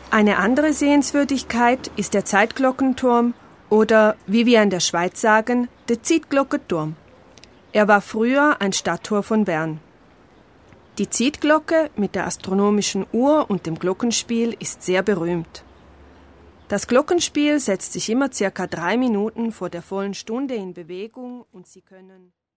Eine andere Sehenswürdigkeit ist der Zeitglockenturm oder, wie wir in der Schweiz sagen, der Zeitglockenturm. Er war früher ein Stadttor von Bern. Die Zeitglocke mit der astronomischen Uhr und dem Glockenspiel ist sehr berühmt. Das Glockenspiel setzt sich immer circa 3 Minuten vor der vollen Stunde in Bewegung und Sie können